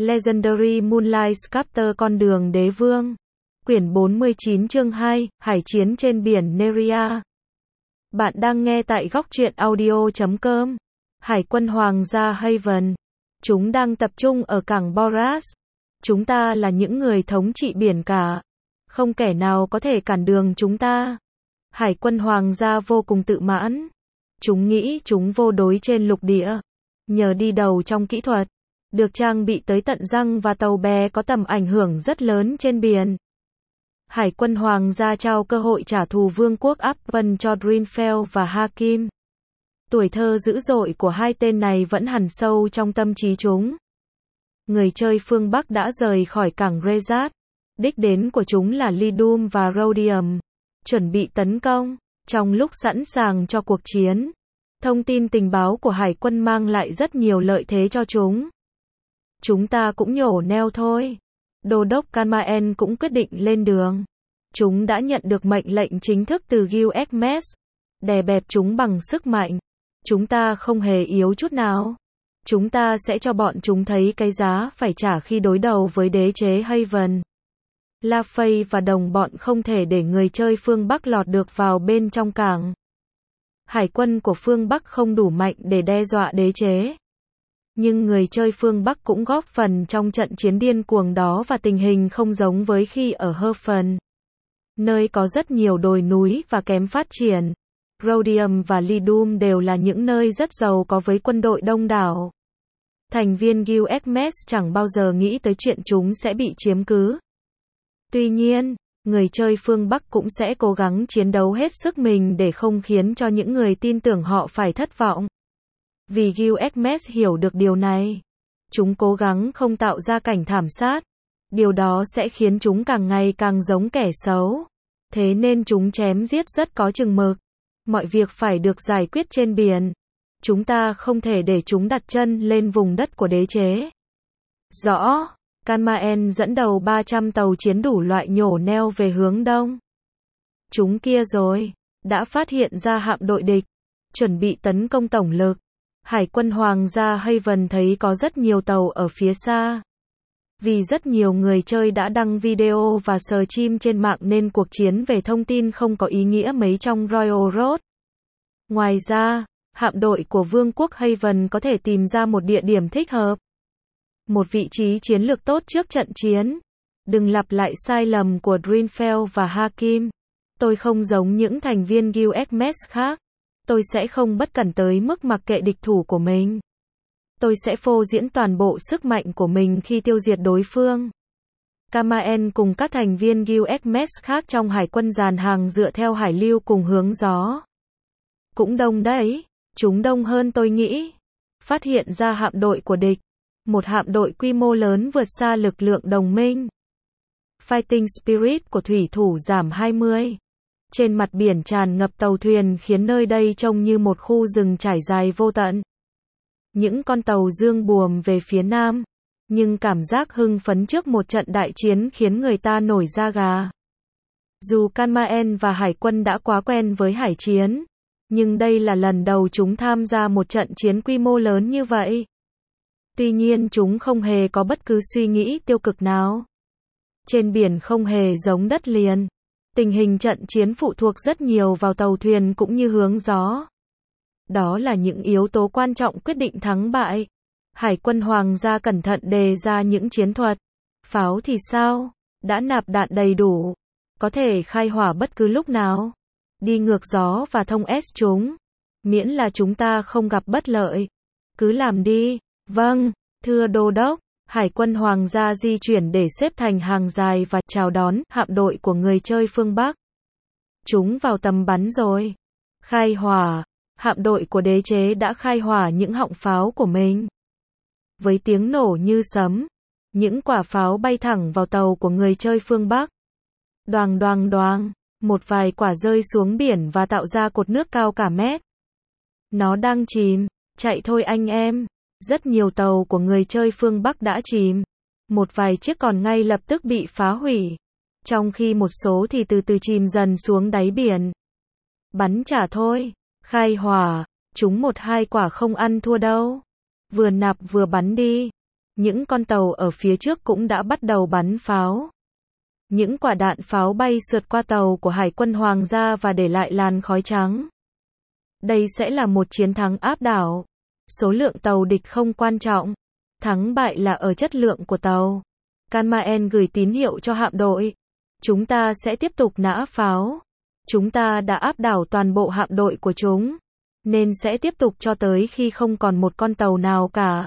Legendary Moonlight Sculptor con đường đế vương. Quyển 49 chương 2, Hải chiến trên biển Neria. Bạn đang nghe tại góc truyện audio.com. Hải quân Hoàng gia Haven. Chúng đang tập trung ở cảng Boras. Chúng ta là những người thống trị biển cả. Không kẻ nào có thể cản đường chúng ta. Hải quân Hoàng gia vô cùng tự mãn. Chúng nghĩ chúng vô đối trên lục địa. Nhờ đi đầu trong kỹ thuật, được trang bị tới tận răng và tàu bè có tầm ảnh hưởng rất lớn trên biển. Hải quân Hoàng gia trao cơ hội trả thù vương quốc Appen cho Greenfell và Hakim. Tuổi thơ dữ dội của hai tên này vẫn hằn sâu trong tâm trí chúng. Người chơi phương Bắc đã rời khỏi cảng Rezat. Đích đến của chúng là Lidum và Rhodium. Chuẩn bị tấn công. Trong lúc sẵn sàng cho cuộc chiến, thông tin tình báo của hải quân mang lại rất nhiều lợi thế cho chúng. Chúng ta cũng nhổ neo thôi. Đô đốc Kalmaen cũng quyết định lên đường. Chúng đã nhận được mệnh lệnh chính thức từ Gilgamesh. Đè bẹp chúng bằng sức mạnh. Chúng ta không hề yếu chút nào. Chúng ta sẽ cho bọn chúng thấy cái giá phải trả khi đối đầu với đế chế Haven. La Fay và đồng bọn không thể để người chơi phương Bắc lọt được vào bên trong cảng. Hải quân của phương Bắc không đủ mạnh để đe dọa đế chế. Nhưng người chơi phương Bắc cũng góp phần trong trận chiến điên cuồng đó và tình hình không giống với khi ở Haven, nơi có rất nhiều đồi núi và kém phát triển. Rhodium và Lidum đều là những nơi rất giàu có với quân đội đông đảo. Thành viên Gilgamesh chẳng bao giờ nghĩ tới chuyện chúng sẽ bị chiếm cứ. Tuy nhiên, người chơi phương Bắc cũng sẽ cố gắng chiến đấu hết sức mình để không khiến cho những người tin tưởng họ phải thất vọng. Vì Gilgamesh hiểu được điều này, chúng cố gắng không tạo ra cảnh thảm sát. Điều đó sẽ khiến chúng càng ngày càng giống kẻ xấu. Thế nên chúng chém giết rất có chừng mực. Mọi việc phải được giải quyết trên biển. Chúng ta không thể để chúng đặt chân lên vùng đất của đế chế. Rõ. Kalmaen dẫn đầu 300 tàu chiến đủ loại nhổ neo về hướng đông. Chúng kia rồi, đã phát hiện ra hạm đội địch, chuẩn bị tấn công tổng lực. Hải quân Hoàng gia Haven thấy có rất nhiều tàu ở phía xa. Vì rất nhiều người chơi đã đăng video và stream trên mạng nên cuộc chiến về thông tin không có ý nghĩa mấy trong Royal Road. Ngoài ra, hạm đội của Vương quốc Haven có thể tìm ra một địa điểm thích hợp. Một vị trí chiến lược tốt trước trận chiến. Đừng lặp lại sai lầm của Greenfell và Hakim. Tôi không giống những thành viên Gilgamesh khác. Tôi sẽ không bất cẩn tới mức mặc kệ địch thủ của mình. Tôi sẽ phô diễn toàn bộ sức mạnh của mình khi tiêu diệt đối phương. Kalmaen cùng các thành viên Gilgamesh khác trong hải quân dàn hàng dựa theo hải lưu cùng hướng gió. Cũng đông đấy. Chúng đông hơn tôi nghĩ. Phát hiện ra hạm đội của địch. Một hạm đội quy mô lớn vượt xa lực lượng đồng minh. Fighting Spirit của thủy thủ giảm 20. Trên mặt biển tràn ngập tàu thuyền khiến nơi đây trông như một khu rừng trải dài vô tận. Những con tàu dương buồm về phía nam. Nhưng cảm giác hưng phấn trước một trận đại chiến khiến người ta nổi da gà. Dù Kalmaen và hải quân đã quá quen với hải chiến, nhưng đây là lần đầu chúng tham gia một trận chiến quy mô lớn như vậy. Tuy nhiên chúng không hề có bất cứ suy nghĩ tiêu cực nào. Trên biển không hề giống đất liền. Tình hình trận chiến phụ thuộc rất nhiều vào tàu thuyền cũng như hướng gió. Đó là những yếu tố quan trọng quyết định thắng bại. Hải quân Hoàng gia cẩn thận đề ra những chiến thuật. Pháo thì sao? Đã nạp đạn đầy đủ. Có thể khai hỏa bất cứ lúc nào. Đi ngược gió và thông S chúng. Miễn là chúng ta không gặp bất lợi. Cứ làm đi. Vâng, thưa đô đốc. Hải quân Hoàng gia di chuyển để xếp thành hàng dài và chào đón hạm đội của người chơi phương Bắc. Chúng vào tầm bắn rồi. Khai hỏa. Hạm đội của đế chế đã khai hỏa những họng pháo của mình. Với tiếng nổ như sấm, những quả pháo bay thẳng vào tàu của người chơi phương Bắc. Đoàng đoàng đoàng, một vài quả rơi xuống biển và tạo ra cột nước cao cả mét. Nó đang chìm, chạy thôi anh em. Rất nhiều tàu của người chơi phương Bắc đã chìm. Một vài chiếc còn ngay lập tức bị phá hủy. Trong khi một số thì từ từ chìm dần xuống đáy biển. Bắn trả thôi. Khai hỏa. Chúng 1-2 quả không ăn thua đâu. Vừa nạp vừa bắn đi. Những con tàu ở phía trước cũng đã bắt đầu bắn pháo. Những quả đạn pháo bay sượt qua tàu của Hải quân Hoàng gia và để lại làn khói trắng. Đây sẽ là một chiến thắng áp đảo. Số lượng tàu địch không quan trọng. Thắng bại là ở chất lượng của tàu. Kanmaen gửi tín hiệu cho hạm đội. Chúng ta sẽ tiếp tục nã pháo. Chúng ta đã áp đảo toàn bộ hạm đội của chúng. Nên sẽ tiếp tục cho tới khi không còn một con tàu nào cả.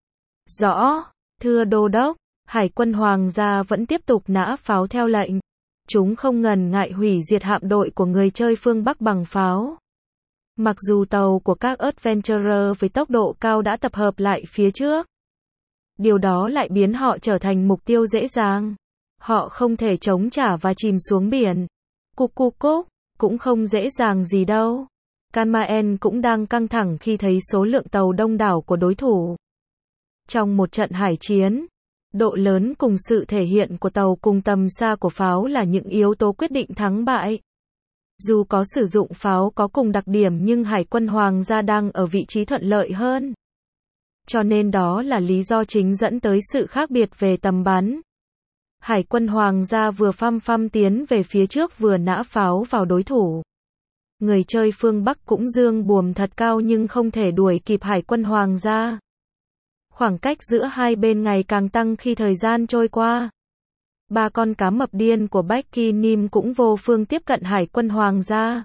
Rõ, thưa Đô đốc, Hải quân Hoàng gia vẫn tiếp tục nã pháo theo lệnh. Chúng không ngần ngại hủy diệt hạm đội của người chơi phương Bắc bằng pháo. Mặc dù tàu của các Adventurer với tốc độ cao đã tập hợp lại phía trước. Điều đó lại biến họ trở thành mục tiêu dễ dàng. Họ không thể chống trả và chìm xuống biển. Cục cũng không dễ dàng gì đâu. Kanmaen cũng đang căng thẳng khi thấy số lượng tàu đông đảo của đối thủ. Trong một trận hải chiến, độ lớn cùng sự thể hiện của tàu cùng tầm xa của pháo là những yếu tố quyết định thắng bại. Dù có sử dụng pháo có cùng đặc điểm nhưng Hải quân Hoàng gia đang ở vị trí thuận lợi hơn. Cho nên đó là lý do chính dẫn tới sự khác biệt về tầm bắn. Hải quân Hoàng gia vừa phăm tiến về phía trước vừa nã pháo vào đối thủ. Người chơi phương Bắc cũng giương buồm thật cao nhưng không thể đuổi kịp Hải quân Hoàng gia. Khoảng cách giữa hai bên ngày càng tăng khi thời gian trôi qua. Ba con cá mập điên của Becky Nim cũng vô phương tiếp cận Hải quân Hoàng gia.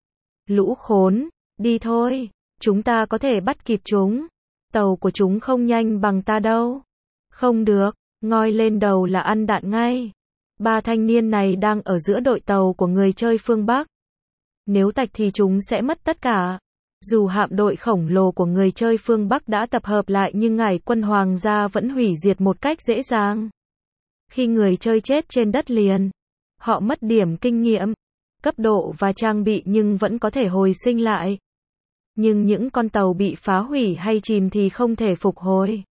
Lũ khốn, đi thôi, chúng ta có thể bắt kịp chúng. Tàu của chúng không nhanh bằng ta đâu. Không được, ngoi lên đầu là ăn đạn ngay. Ba thanh niên này đang ở giữa đội tàu của người chơi phương Bắc. Nếu tạch thì chúng sẽ mất tất cả. Dù hạm đội khổng lồ của người chơi phương Bắc đã tập hợp lại nhưng Hải quân Hoàng gia vẫn hủy diệt một cách dễ dàng. Khi người chơi chết trên đất liền, họ mất điểm kinh nghiệm, cấp độ và trang bị nhưng vẫn có thể hồi sinh lại. Nhưng những con tàu bị phá hủy hay chìm thì không thể phục hồi.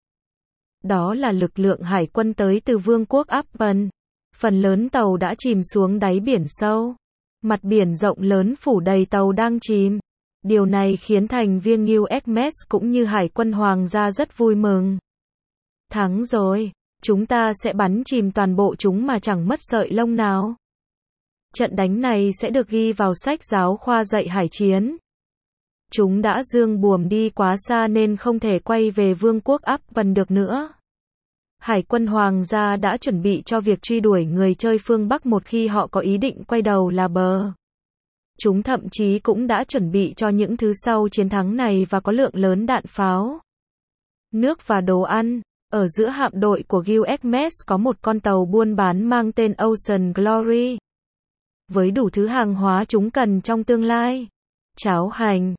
Đó là lực lượng hải quân tới từ Vương quốc Appen. Phần lớn tàu đã chìm xuống đáy biển sâu. Mặt biển rộng lớn phủ đầy tàu đang chìm. Điều này khiến thành viên New Xmas cũng như Hải quân Hoàng gia rất vui mừng. Thắng rồi, chúng ta sẽ bắn chìm toàn bộ chúng mà chẳng mất sợi lông nào. Trận đánh này sẽ được ghi vào sách giáo khoa dạy hải chiến. Chúng đã giương buồm đi quá xa nên không thể quay về Vương quốc Appen được nữa. Hải quân Hoàng gia đã chuẩn bị cho việc truy đuổi người chơi phương Bắc một khi họ có ý định quay đầu là bờ. Chúng thậm chí cũng đã chuẩn bị cho những thứ sau chiến thắng này và có lượng lớn đạn pháo, nước và đồ ăn. Ở giữa hạm đội của Gilgamesh có một con tàu buôn bán mang tên Ocean Glory. Với đủ thứ hàng hóa chúng cần trong tương lai. Cháo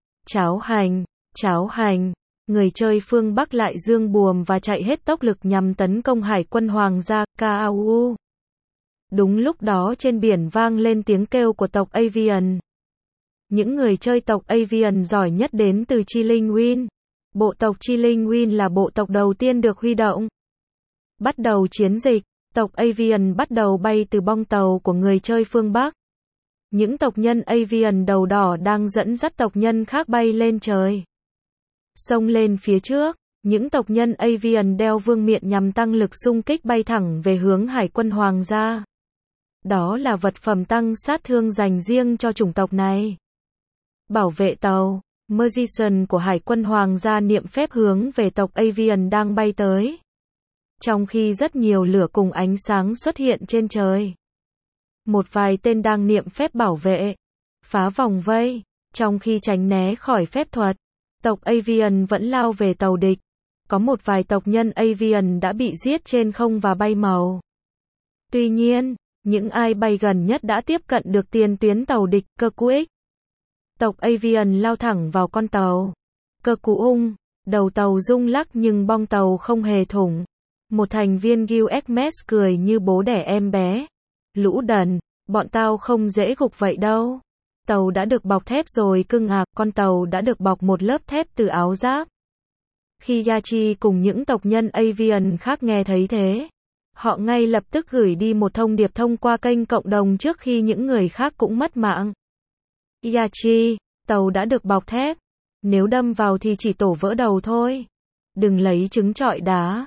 hành. Người chơi phương Bắc lại giương buồm và chạy hết tốc lực nhằm tấn công Hải quân Hoàng gia KAU. Đúng lúc đó trên biển vang lên tiếng kêu của tộc Avian. Những người chơi tộc Avian giỏi nhất đến từ Chi Linh Win. Bộ tộc Chi Linh Win là bộ tộc đầu tiên được huy động. Bắt đầu chiến dịch, tộc Avian bắt đầu bay từ bong tàu của người chơi phương Bắc. Những tộc nhân Avian đầu đỏ đang dẫn dắt tộc nhân khác bay lên trời. Xông lên phía trước, những tộc nhân Avian đeo vương miện nhằm tăng lực xung kích bay thẳng về hướng Hải quân Hoàng gia. Đó là vật phẩm tăng sát thương dành riêng cho chủng tộc này. Bảo vệ tàu, Magician của Hải quân Hoàng gia niệm phép hướng về tộc Avian đang bay tới. Trong khi rất nhiều lửa cùng ánh sáng xuất hiện trên trời. Một vài tên đang niệm phép bảo vệ, phá vòng vây, trong khi tránh né khỏi phép thuật. Tộc Avian vẫn lao về tàu địch. Có một vài tộc nhân Avian đã bị giết trên không và bay màu. Tuy nhiên, những ai bay gần nhất đã tiếp cận được tiền tuyến tàu địch, cơ cú X. Tộc Avian lao thẳng vào con tàu. Cơ cú ung, đầu tàu rung lắc nhưng bong tàu không hề thủng. Một thành viên Gilgamesh cười như bố đẻ em bé. Lũ đần, bọn tao không dễ gục vậy đâu. Tàu đã được bọc thép rồi cưng à, con tàu đã được bọc một lớp thép từ áo giáp. Khi Yachi cùng những tộc nhân Avian khác nghe thấy thế, họ ngay lập tức gửi đi một thông điệp thông qua kênh cộng đồng trước khi những người khác cũng mất mạng. Yachi, tàu đã được bọc thép. Nếu đâm vào thì chỉ tổ vỡ đầu thôi. Đừng lấy trứng trọi đá.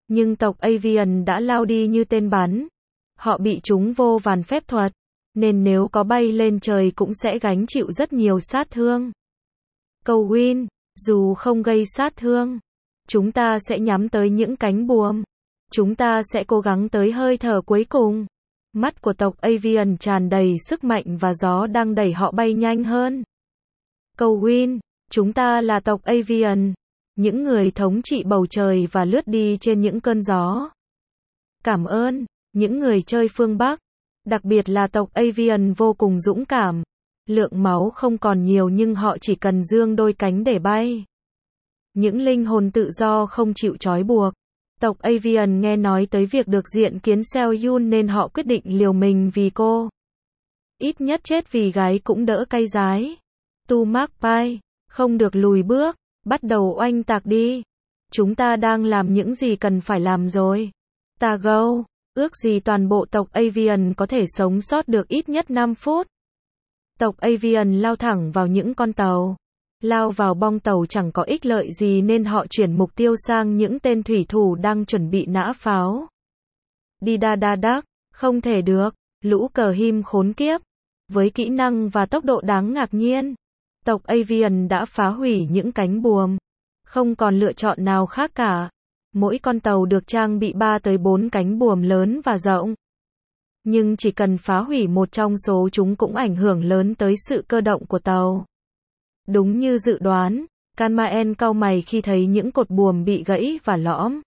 Nhưng tộc Avian đã lao đi như tên bắn. Họ bị trúng vô vàn phép thuật, nên nếu có bay lên trời cũng sẽ gánh chịu rất nhiều sát thương. Câu Win, dù không gây sát thương, chúng ta sẽ nhắm tới những cánh buồm. Chúng ta sẽ cố gắng tới hơi thở cuối cùng. Mắt của tộc Avian tràn đầy sức mạnh và gió đang đẩy họ bay nhanh hơn. Câu Win, chúng ta là tộc Avian, những người thống trị bầu trời và lướt đi trên những cơn gió. Cảm ơn, những người chơi phương Bắc, đặc biệt là tộc Avian vô cùng dũng cảm. Lượng máu không còn nhiều nhưng họ chỉ cần giương đôi cánh để bay. Những linh hồn tự do không chịu trói buộc. Tộc Avian nghe nói tới việc được diện kiến Seo Yun nên họ quyết định liều mình vì cô. Ít nhất chết vì gái cũng đỡ cay rái. Tu Mark Pai, không được lùi bước, bắt đầu oanh tạc đi. Chúng ta đang làm những gì cần phải làm rồi. Ta go, ước gì toàn bộ tộc Avian có thể sống sót được ít nhất 5 phút. Tộc Avian lao thẳng vào những con tàu. Lao vào bong tàu chẳng có ích lợi gì nên họ chuyển mục tiêu sang những tên thủy thủ đang chuẩn bị nã pháo. Đi đa đa đắc, không thể được, lũ cờ him khốn kiếp. Với kỹ năng và tốc độ đáng ngạc nhiên, tộc Avian đã phá hủy những cánh buồm. Không còn lựa chọn nào khác cả. Mỗi con tàu được trang bị 3 tới 4 cánh buồm lớn và rộng. Nhưng chỉ cần phá hủy một trong số chúng cũng ảnh hưởng lớn tới sự cơ động của tàu. Đúng như dự đoán, Kanmaen cau mày khi thấy những cột buồm bị gãy và lõm.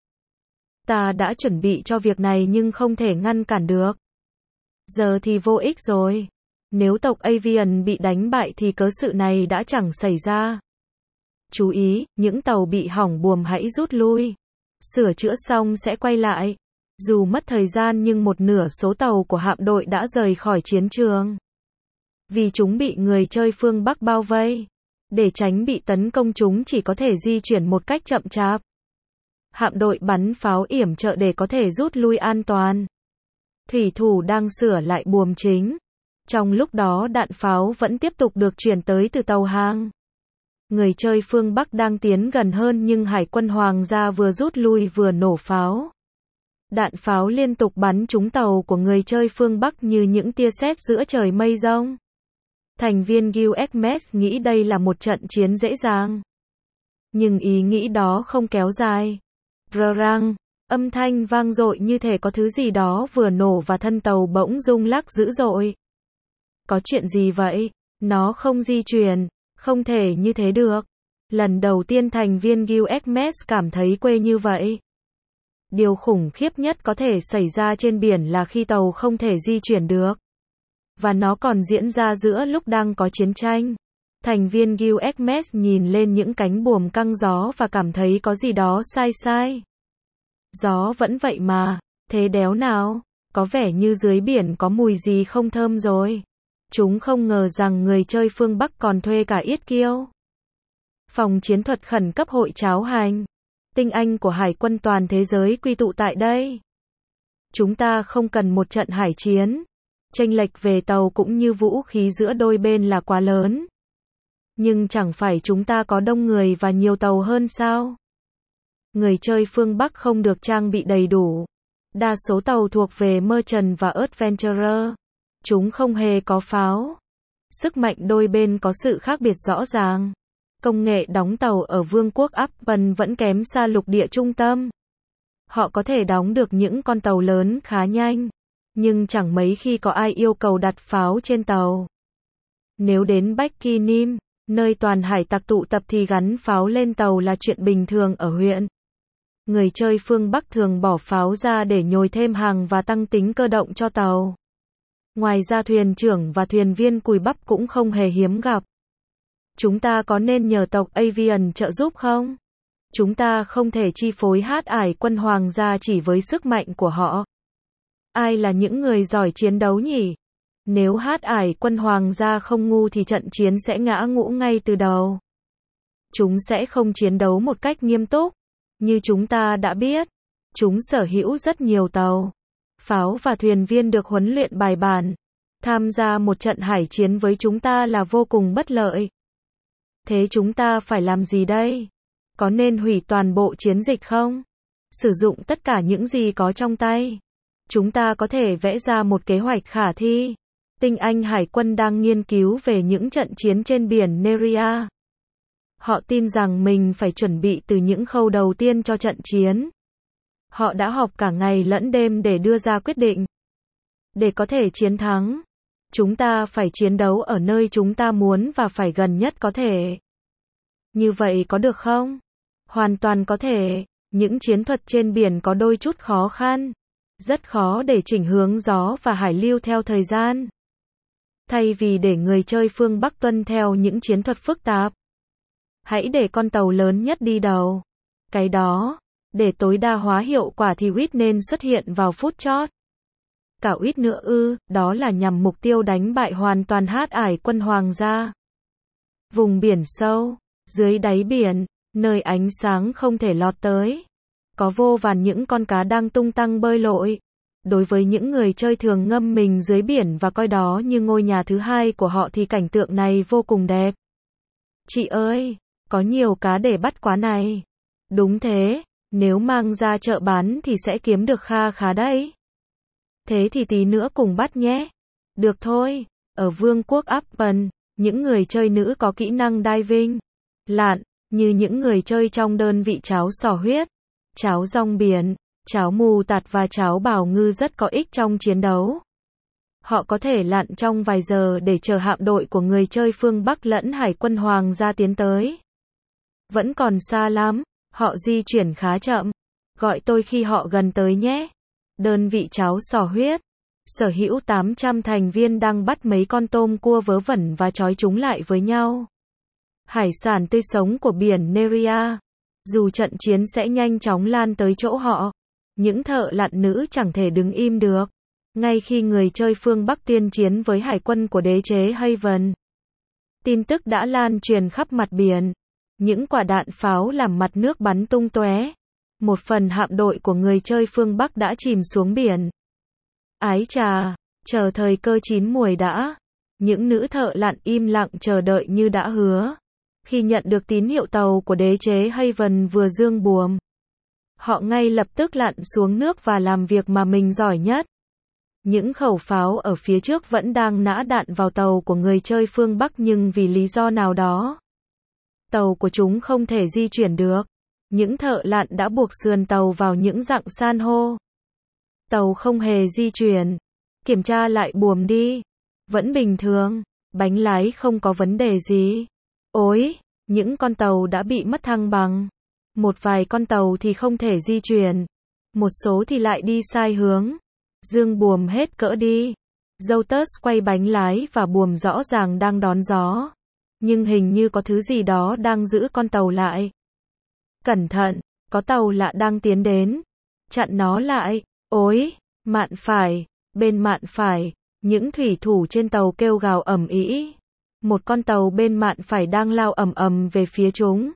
Ta đã chuẩn bị cho việc này nhưng không thể ngăn cản được. Giờ thì vô ích rồi. Nếu tộc Avian bị đánh bại thì cớ sự này đã chẳng xảy ra. Chú ý, những tàu bị hỏng buồm hãy rút lui. Sửa chữa xong sẽ quay lại. Dù mất thời gian nhưng một nửa số tàu của hạm đội đã rời khỏi chiến trường. Vì chúng bị người chơi phương Bắc bao vây. Để tránh bị tấn công chúng chỉ có thể di chuyển một cách chậm chạp. Hạm đội bắn pháo yểm trợ để có thể rút lui an toàn. Thủy thủ đang sửa lại buồm chính. Trong lúc đó đạn pháo vẫn tiếp tục được chuyển tới từ tàu hàng. Người chơi phương Bắc đang tiến gần hơn nhưng Hải quân Hoàng gia vừa rút lui vừa nổ pháo. Đạn pháo liên tục bắn trúng tàu của người chơi phương Bắc như những tia sét giữa trời mây rông. Thành viên Guild Xmas nghĩ đây là một trận chiến dễ dàng. Nhưng ý nghĩ đó không kéo dài. Rrrang, âm thanh vang dội như thể có thứ gì đó vừa nổ và thân tàu bỗng rung lắc dữ dội. Có chuyện gì vậy? Nó không di chuyển, không thể như thế được. Lần đầu tiên thành viên Guild Xmas cảm thấy quê như vậy. Điều khủng khiếp nhất có thể xảy ra trên biển là khi tàu không thể di chuyển được. Và nó còn diễn ra giữa lúc đang có chiến tranh. Thành viên Guild Xmas nhìn lên những cánh buồm căng gió và cảm thấy có gì đó sai sai. Gió vẫn vậy mà, thế đéo nào, có vẻ như dưới biển có mùi gì không thơm rồi. Chúng không ngờ rằng người chơi phương Bắc còn thuê cả yết kiêu. Phòng chiến thuật khẩn cấp hội cháo hành. Tinh anh của hải quân toàn thế giới quy tụ tại đây. Chúng ta không cần một trận hải chiến. Chênh lệch về tàu cũng như vũ khí giữa đôi bên là quá lớn. Nhưng chẳng phải chúng ta có đông người và nhiều tàu hơn sao? Người chơi phương Bắc không được trang bị đầy đủ. Đa số tàu thuộc về Merchant và Adventurer. Chúng không hề có pháo. Sức mạnh đôi bên có sự khác biệt rõ ràng. Công nghệ đóng tàu ở Vương quốc Upton vẫn kém xa lục địa trung tâm. Họ có thể đóng được những con tàu lớn khá nhanh. Nhưng chẳng mấy khi có ai yêu cầu đặt pháo trên tàu. Nếu đến Buckingham, nơi toàn hải tặc tụ tập thì gắn pháo lên tàu là chuyện bình thường ở huyện. Người chơi phương Bắc thường bỏ pháo ra để nhồi thêm hàng và tăng tính cơ động cho tàu. Ngoài ra thuyền trưởng và thuyền viên cùi bắp cũng không hề hiếm gặp. Chúng ta có nên nhờ tộc Avian trợ giúp không? Chúng ta không thể chi phối Hải quân Hoàng gia chỉ với sức mạnh của họ. Ai là những người giỏi chiến đấu nhỉ? Nếu Hải quân Hoàng gia không ngu thì trận chiến sẽ ngã ngũ ngay từ đầu. Chúng sẽ không chiến đấu một cách nghiêm túc. Như chúng ta đã biết, chúng sở hữu rất nhiều tàu, pháo và thuyền viên được huấn luyện bài bản. Tham gia một trận hải chiến với chúng ta là vô cùng bất lợi. Thế chúng ta phải làm gì đây? Có nên hủy toàn bộ chiến dịch không? Sử dụng tất cả những gì có trong tay, chúng ta có thể vẽ ra một kế hoạch khả thi. Tinh Anh Hải quân đang nghiên cứu về những trận chiến trên biển Neria. Họ tin rằng mình phải chuẩn bị từ những khâu đầu tiên cho trận chiến. Họ đã họp cả ngày lẫn đêm để đưa ra quyết định. Để có thể chiến thắng, chúng ta phải chiến đấu ở nơi chúng ta muốn và phải gần nhất có thể. Như vậy có được không? Hoàn toàn có thể. Những chiến thuật trên biển có đôi chút khó khăn. Rất khó để chỉnh hướng gió và hải lưu theo thời gian. Thay vì để người chơi phương Bắc tuân theo những chiến thuật phức tạp, hãy để con tàu lớn nhất đi đầu. Cái đó, để tối đa hóa hiệu quả thì Whit nên xuất hiện vào phút chót. Cả Whit nữa ư, đó là nhằm mục tiêu đánh bại hoàn toàn Hải quân Hoàng gia. Vùng biển sâu, dưới đáy biển, nơi ánh sáng không thể lọt tới, có vô vàn những con cá đang tung tăng bơi lội. Đối với những người chơi thường ngâm mình dưới biển và coi đó như ngôi nhà thứ hai của họ thì cảnh tượng này vô cùng đẹp. Chị ơi, có nhiều cá để bắt quá này. Đúng thế, nếu mang ra chợ bán thì sẽ kiếm được kha khá đấy. Thế thì tí nữa cùng bắt nhé. Được thôi, ở Vương quốc Appen, những người chơi nữ có kỹ năng diving, lặn, như những người chơi trong đơn vị cháo sò huyết, cháo rong biển, cháo mù tạt và cháo bảo ngư rất có ích trong chiến đấu. Họ có thể lặn trong vài giờ để chờ hạm đội của người chơi phương Bắc lẫn Hải quân Hoàng gia tiến tới. Vẫn còn xa lắm, họ di chuyển khá chậm. Gọi tôi khi họ gần tới nhé. Đơn vị cháo sò huyết, sở hữu 800 thành viên đang bắt mấy con tôm cua vớ vẩn và trói chúng lại với nhau. Hải sản tươi sống của biển Neria. Dù trận chiến sẽ nhanh chóng lan tới chỗ họ, những thợ lặn nữ chẳng thể đứng im được. Ngay khi người chơi phương Bắc tuyên chiến với hải quân của đế chế Haven, tin tức đã lan truyền khắp mặt biển. Những quả đạn pháo làm mặt nước bắn tung tóe. Một phần hạm đội của người chơi phương Bắc đã chìm xuống biển. Ái chà, chờ thời cơ chín muồi đã. Những nữ thợ lặn im lặng chờ đợi như đã hứa. Khi nhận được tín hiệu tàu của đế chế Haven vừa dương buồm, họ ngay lập tức lặn xuống nước và làm việc mà mình giỏi nhất. Những khẩu pháo ở phía trước vẫn đang nã đạn vào tàu của người chơi phương Bắc nhưng vì lý do nào đó, tàu của chúng không thể di chuyển được. Những thợ lặn đã buộc sườn tàu vào những rặng san hô. Tàu không hề di chuyển. Kiểm tra lại buồm đi. Vẫn bình thường. Bánh lái không có vấn đề gì. Ôi, những con tàu đã bị mất thăng bằng. Một vài con tàu thì không thể di chuyển. Một số thì lại đi sai hướng. Dương buồm hết cỡ đi. Joutus quay bánh lái và buồm rõ ràng đang đón gió. Nhưng hình như có thứ gì đó đang giữ con tàu lại. Cẩn thận, có tàu lạ đang tiến đến. Chặn nó lại. Ôi, mạn phải, bên mạn phải, những thủy thủ trên tàu kêu gào ầm ĩ. Một con tàu bên mạn phải đang lao ầm ầm về phía chúng.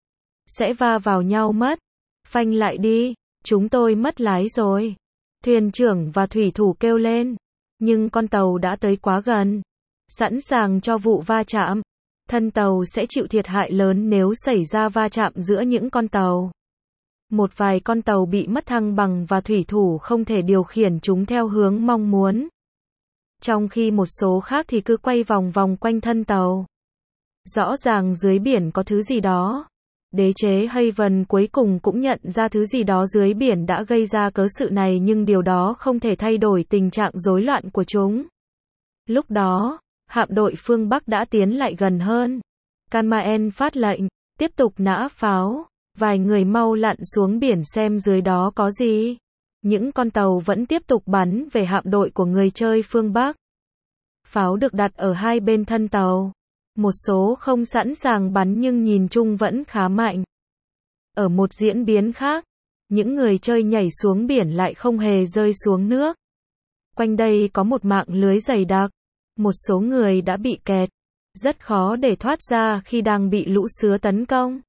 Sẽ va vào nhau mất. Phanh lại đi, chúng tôi mất lái rồi. Thuyền trưởng và thủy thủ kêu lên. Nhưng con tàu đã tới quá gần. Sẵn sàng cho vụ va chạm. Thân tàu sẽ chịu thiệt hại lớn nếu xảy ra va chạm giữa những con tàu. Một vài con tàu bị mất thăng bằng và thủy thủ không thể điều khiển chúng theo hướng mong muốn. Trong khi một số khác thì cứ quay vòng vòng quanh thân tàu. Rõ ràng dưới biển có thứ gì đó. Đế chế Haven cuối cùng cũng nhận ra thứ gì đó dưới biển đã gây ra cớ sự này nhưng điều đó không thể thay đổi tình trạng rối loạn của chúng. Lúc đó, hạm đội phương Bắc đã tiến lại gần hơn. Canmaen phát lệnh, tiếp tục nã pháo. Vài người mau lặn xuống biển xem dưới đó có gì. Những con tàu vẫn tiếp tục bắn về hạm đội của người chơi phương Bắc. Pháo được đặt ở hai bên thân tàu. Một số không sẵn sàng bắn nhưng nhìn chung vẫn khá mạnh. Ở một diễn biến khác, những người chơi nhảy xuống biển lại không hề rơi xuống nước. Quanh đây có một mạng lưới dày đặc. Một số người đã bị kẹt. Rất khó để thoát ra khi đang bị lũ sứa tấn công.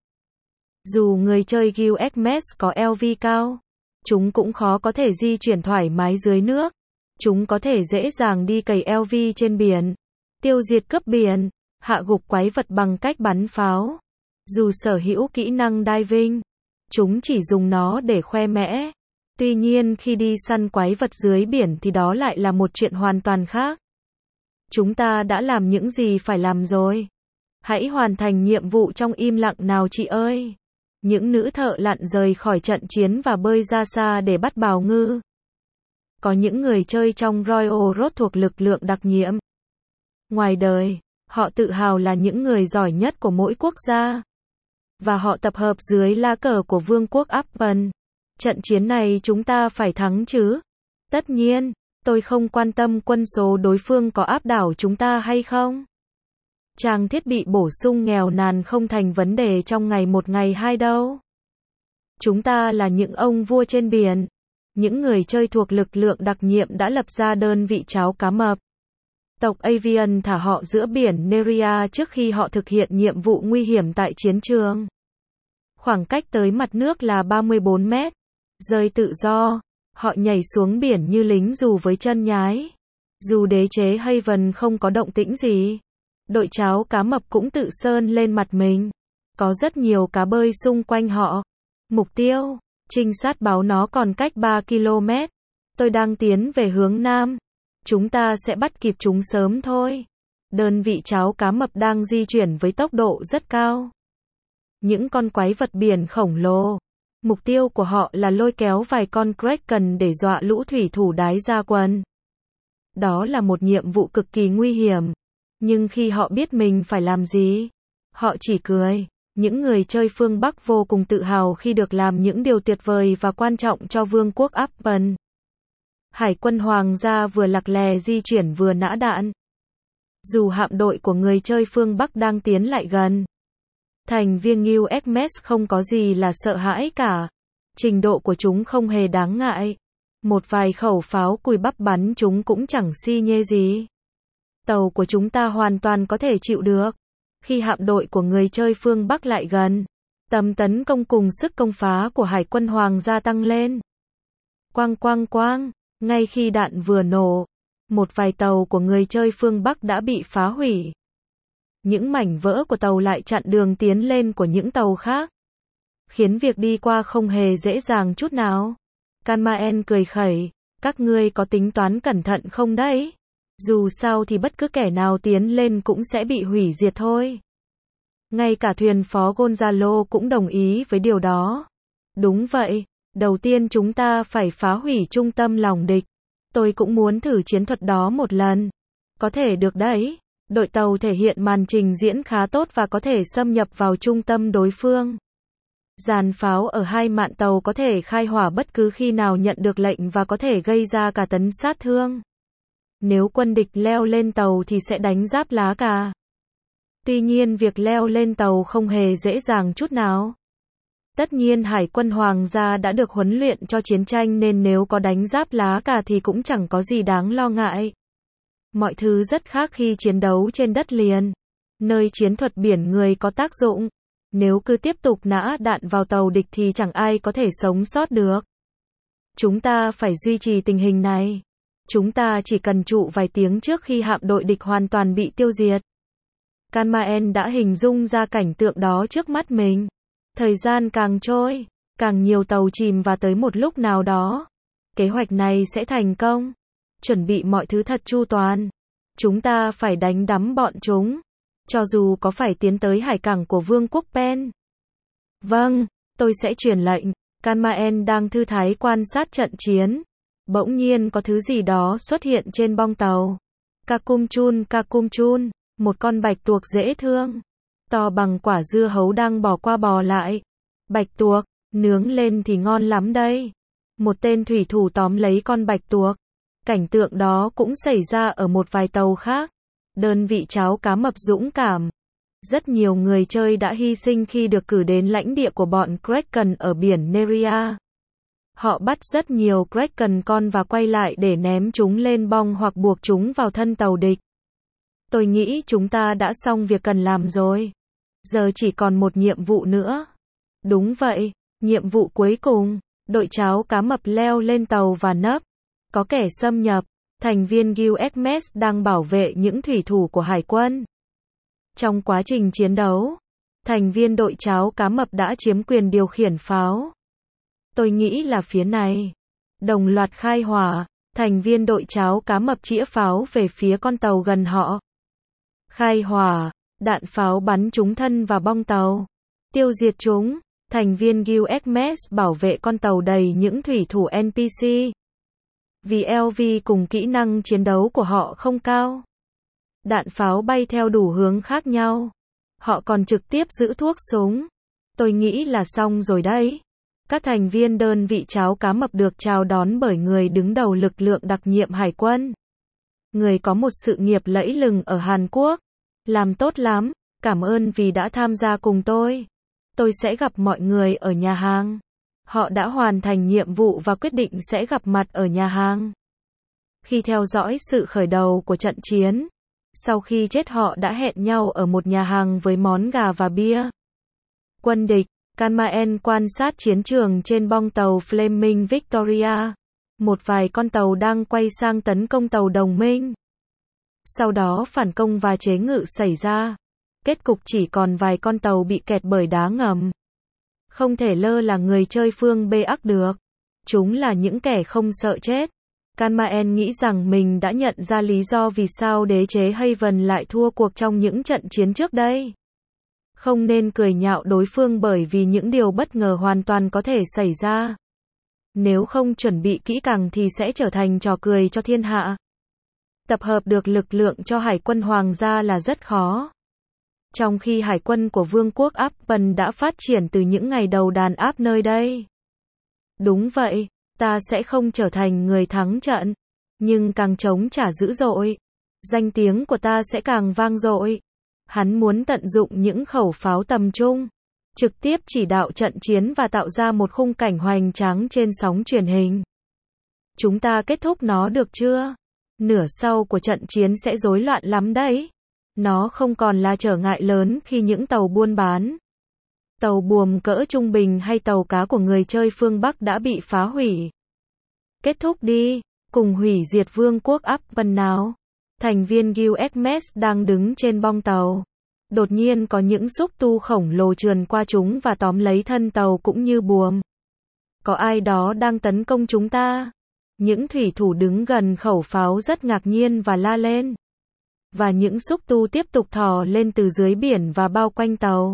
Dù người chơi Guild có LV cao, chúng cũng khó có thể di chuyển thoải mái dưới nước. Chúng có thể dễ dàng đi cày LV trên biển, tiêu diệt cướp biển, hạ gục quái vật bằng cách bắn pháo. Dù sở hữu kỹ năng diving, Chúng chỉ dùng nó để khoe mẽ. Tuy nhiên khi đi săn quái vật dưới biển thì đó lại là một chuyện hoàn toàn khác. Chúng ta đã làm những gì phải làm rồi. Hãy hoàn thành nhiệm vụ trong im lặng nào chị ơi. Những nữ thợ lặn rời khỏi trận chiến và bơi ra xa để bắt bào ngư. Có những người chơi trong Royal Road thuộc lực lượng đặc nhiệm. Ngoài đời, họ tự hào là những người giỏi nhất của mỗi quốc gia. Và họ tập hợp dưới lá cờ của Vương quốc Appen. Trận chiến này chúng ta phải thắng chứ? Tất nhiên, tôi không quan tâm quân số đối phương có áp đảo chúng ta hay không. Trang thiết bị bổ sung nghèo nàn không thành vấn đề trong ngày một ngày hai đâu. Chúng ta là những ông vua trên biển. Những người chơi thuộc lực lượng đặc nhiệm đã lập ra đơn vị cháo cá mập. Tộc Avian thả họ giữa biển Neria trước khi họ thực hiện nhiệm vụ nguy hiểm tại chiến trường. Khoảng cách tới mặt nước là 34 mét. Rơi tự do, họ nhảy xuống biển như lính dù với chân nhái. Dù đế chế Haven không có động tĩnh gì, đội cháo cá mập cũng tự sơn lên mặt mình. Có rất nhiều cá bơi xung quanh họ. Mục tiêu, trinh sát báo nó còn cách 3 km. Tôi đang tiến về hướng nam. Chúng ta sẽ bắt kịp chúng sớm thôi. Đơn vị cháo cá mập đang di chuyển với tốc độ rất cao. Những con quái vật biển khổng lồ. Mục tiêu của họ là lôi kéo vài con Kraken để dọa lũ thủy thủ đái ra quần. Đó là một nhiệm vụ cực kỳ nguy hiểm. Nhưng khi họ biết mình phải làm gì, họ chỉ cười. Những người chơi phương Bắc vô cùng tự hào khi được làm những điều tuyệt vời và quan trọng cho Vương quốc Appen. Hải quân Hoàng gia vừa lạc lè di chuyển vừa nã đạn. Dù hạm đội của người chơi phương Bắc đang tiến lại gần, thành viên USS không có gì là sợ hãi cả. Trình độ của chúng không hề đáng ngại. Một vài khẩu pháo cùi bắp bắn chúng cũng chẳng si nhê gì. Tàu của chúng ta hoàn toàn có thể chịu được. Khi hạm đội của người chơi phương Bắc lại gần, tầm tấn công cùng sức công phá của Hải quân Hoàng gia tăng lên. Quang quang quang, ngay khi đạn vừa nổ, một vài tàu của người chơi phương Bắc đã bị phá hủy. Những mảnh vỡ của tàu lại chặn đường tiến lên của những tàu khác, khiến việc đi qua không hề dễ dàng chút nào. Kanmaen cười khẩy, các ngươi có tính toán cẩn thận không đấy? Dù sao thì bất cứ kẻ nào tiến lên cũng sẽ bị hủy diệt thôi. Ngay cả thuyền phó Gonzalo cũng đồng ý với điều đó. Đúng vậy, đầu tiên chúng ta phải phá hủy trung tâm lòng địch. Tôi cũng muốn thử chiến thuật đó một lần. Có thể được đấy. Đội tàu thể hiện màn trình diễn khá tốt và có thể xâm nhập vào trung tâm đối phương. Dàn pháo ở hai mạn tàu có thể khai hỏa bất cứ khi nào nhận được lệnh và có thể gây ra cả tấn sát thương. Nếu quân địch leo lên tàu thì sẽ đánh giáp lá cà. Tuy nhiên việc leo lên tàu không hề dễ dàng chút nào. Tất nhiên Hải quân Hoàng gia đã được huấn luyện cho chiến tranh nên nếu có đánh giáp lá cà thì cũng chẳng có gì đáng lo ngại. Mọi thứ rất khác khi chiến đấu trên đất liền, nơi chiến thuật biển người có tác dụng. Nếu cứ tiếp tục nã đạn vào tàu địch thì chẳng ai có thể sống sót được. Chúng ta phải duy trì tình hình này. Chúng ta chỉ cần trụ vài tiếng trước khi hạm đội địch hoàn toàn bị tiêu diệt. Kanmaen đã hình dung ra cảnh tượng đó trước mắt mình. Thời gian càng trôi, càng nhiều tàu chìm và tới một lúc nào đó, kế hoạch này sẽ thành công. Chuẩn bị mọi thứ thật chu toàn. Chúng ta phải đánh đắm bọn chúng. Cho dù có phải tiến tới hải cảng của Vương quốc Pen. Vâng, tôi sẽ truyền lệnh. Kanmaen đang thư thái quan sát trận chiến. Bỗng nhiên có thứ gì đó xuất hiện trên bong tàu. Kakumchun, một con bạch tuộc dễ thương, to bằng quả dưa hấu đang bò qua bò lại. Bạch tuộc, nướng lên thì ngon lắm đây. Một tên thủy thủ tóm lấy con bạch tuộc. Cảnh tượng đó cũng xảy ra ở một vài tàu khác. Đơn vị cháo cá mập dũng cảm. Rất nhiều người chơi đã hy sinh khi được cử đến lãnh địa của bọn Kraken ở biển Neria. Họ bắt rất nhiều Kraken con và quay lại để ném chúng lên bong hoặc buộc chúng vào thân tàu địch. Tôi nghĩ chúng ta đã xong việc cần làm rồi. Giờ chỉ còn một nhiệm vụ nữa. Đúng vậy, nhiệm vụ cuối cùng. Đội cháo cá mập leo lên tàu và nấp. Có kẻ xâm nhập. Thành viên USS đang bảo vệ những thủy thủ của hải quân. Trong quá trình chiến đấu, Thành viên đội cháo cá mập đã chiếm quyền điều khiển pháo. Tôi nghĩ là phía này. Đồng loạt khai hỏa, thành viên đội cháo cá mập chĩa pháo về phía con tàu gần họ. Khai hỏa, đạn pháo bắn trúng thân và bong tàu. Tiêu diệt chúng, thành viên Guild Hermes bảo vệ con tàu đầy những thủy thủ NPC. Vì LV cùng kỹ năng chiến đấu của họ không cao. Đạn pháo bay theo đủ hướng khác nhau. Họ còn trực tiếp giữ thuốc súng. Tôi nghĩ là xong rồi đấy. Các thành viên đơn vị cháo cá mập được chào đón bởi người đứng đầu lực lượng đặc nhiệm hải quân. Người có một sự nghiệp lẫy lừng ở Hàn Quốc. Làm tốt lắm, cảm ơn vì đã tham gia cùng tôi. Tôi sẽ gặp mọi người ở nhà hàng. Họ đã hoàn thành nhiệm vụ và quyết định sẽ gặp mặt ở nhà hàng. Khi theo dõi sự khởi đầu của trận chiến, sau khi chết họ đã hẹn nhau ở một nhà hàng với món gà và bia. Quân địch, Kanmaen quan sát chiến trường trên bong tàu Flaming Victoria. Một vài con tàu đang quay sang tấn công tàu đồng minh. Sau đó phản công và chế ngự xảy ra. Kết cục chỉ còn vài con tàu bị kẹt bởi đá ngầm. Không thể lơ là người chơi phương B ác được. Chúng là những kẻ không sợ chết. Kanmaen nghĩ rằng mình đã nhận ra lý do vì sao đế chế Haven lại thua cuộc trong những trận chiến trước đây. Không nên cười nhạo đối phương bởi vì những điều bất ngờ hoàn toàn có thể xảy ra. Nếu không chuẩn bị kỹ càng thì sẽ trở thành trò cười cho thiên hạ. Tập hợp được lực lượng cho hải quân hoàng gia là rất khó. Trong khi hải quân của vương quốc Appen đã phát triển từ những ngày đầu đàn áp nơi đây. Đúng vậy, ta sẽ không trở thành người thắng trận, nhưng càng chống trả dữ dội, danh tiếng của ta sẽ càng vang dội. Hắn muốn tận dụng những khẩu pháo tầm trung, trực tiếp chỉ đạo trận chiến và tạo ra một khung cảnh hoành tráng trên sóng truyền hình. Chúng ta kết thúc nó được chưa? Nửa sau của trận chiến sẽ rối loạn lắm đấy. Nó không còn là trở ngại lớn khi những tàu buôn bán, tàu buồm cỡ trung bình hay tàu cá của người chơi phương Bắc đã bị phá hủy. Kết thúc đi, cùng hủy diệt vương quốc Appen nào. Thành viên Guild Hermes đang đứng trên bong tàu. Đột nhiên có những xúc tu khổng lồ trườn qua chúng và tóm lấy thân tàu cũng như buồm. Có ai đó đang tấn công chúng ta. Những thủy thủ đứng gần khẩu pháo rất ngạc nhiên và la lên. Và những xúc tu tiếp tục thò lên từ dưới biển và bao quanh tàu.